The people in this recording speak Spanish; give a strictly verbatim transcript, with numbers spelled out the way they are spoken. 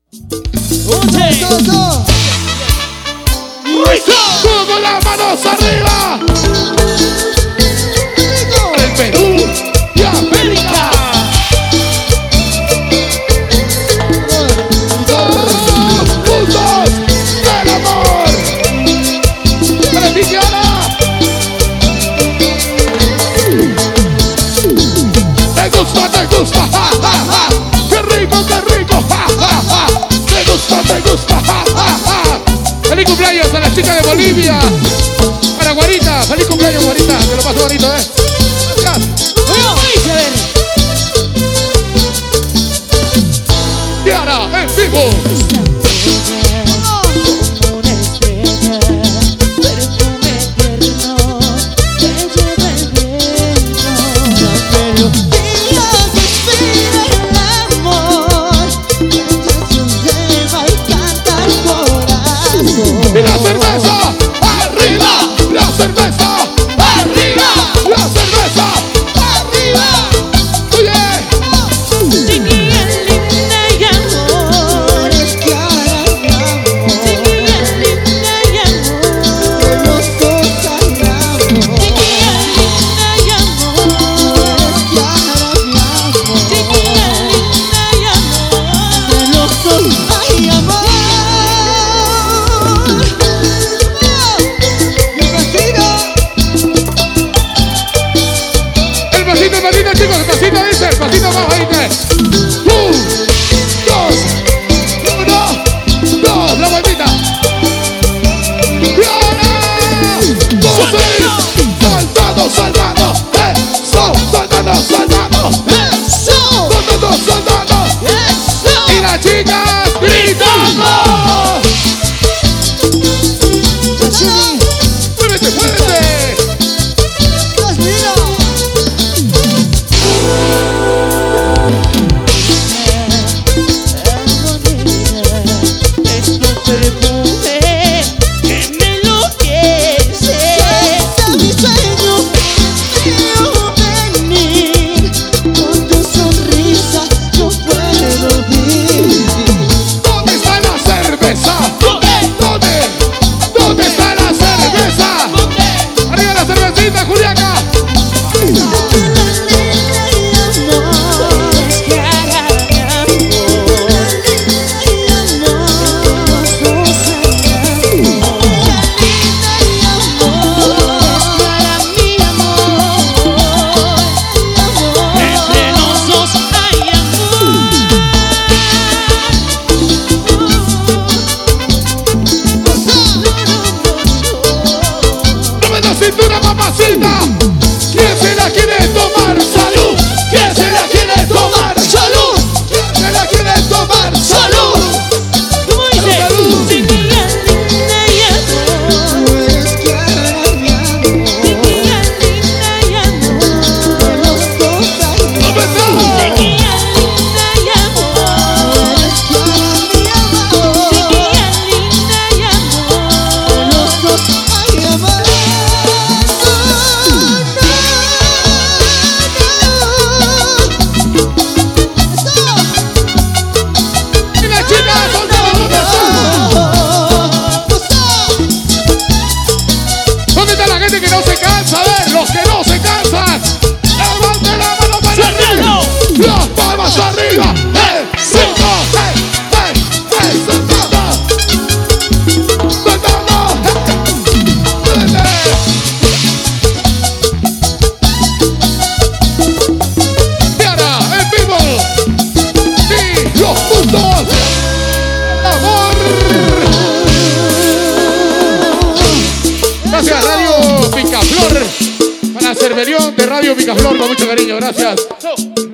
Todo con las manos arriba. El Perú y América. Todos juntos del amor. Beneficiada. Te gusta, te gusta, ja, ja, ja. Qué rico, qué rico, ja, ja, ja. Te gusta, te gusta, ja, ja, ja. Feliz cumpleaños a la chica de Bolivia. Para Guarita, feliz cumpleaños Guarita. Te lo paso bonito, eh. Gracias. Y ahora, en vivo. Y la cerveza, arriba, la cerveza, arriba, la cerveza, arriba. Oye, Chiquilla linda y amor, es que ahora mi amor. Chiquilla linda y amor, que los dos amamos. Chiquilla linda y amor, es que ahora mi amor. Chiquilla linda y amor, que los dos hay amor. el pasito, el pasito, chicos, el pasito dice, el pasito más ahí. Un, dos, uno, dos, la vueltita. Y ahora, dos, seis, saltando, saltando, eso, saltando, saltando, ¡Eso! saltando, saltando. ¡Eso! Y las chicas gritando. ¡Muévete, muévete! Es tu perfume que me enloquece. Es mi sueño, quiero venir. Con tu sonrisa yo puedo vivir. ¿Dónde está la cerveza? ¿Dónde? ¿Dónde? ¿Dónde está la cerveza? ¡Arriba la cervecita, Juliaca! ¡Dame la cintura, mamacita! ¿Quién se la quiere tomar? ¡Salud! ¿Quién se la quiere tomar? ¡Salud! ¿Quién se la quiere tomar? ¡Salud! ¿Cómo dice? Chiquilla linda y amor, es que ahora mi amor. Chiquilla linda y amor, los dos hay ¡Dame amor. todo! Chiquilla linda y amor, es que ahora mi amor. Chiquilla linda y amor, los dos hay amor. ¡Y las chicas soltadas, dónde están! ¿Dónde está la gente que no se cansa? A ver, los que no se cansan. ¡Levanten la mano para arriba! ¡Las palmas arriba! ¡Eh! ¡Cinco! ¡Eh! ¡Eh! ¡Eh! ¡Soltando! ¡Soltando! ¡Eh! ¡Y ahora, en vivo! ¡Y los puntos! ¡Amor! Gracias, Radio Picaflor. Para Cerverión de Radio Picaflor, con mucho cariño. Gracias.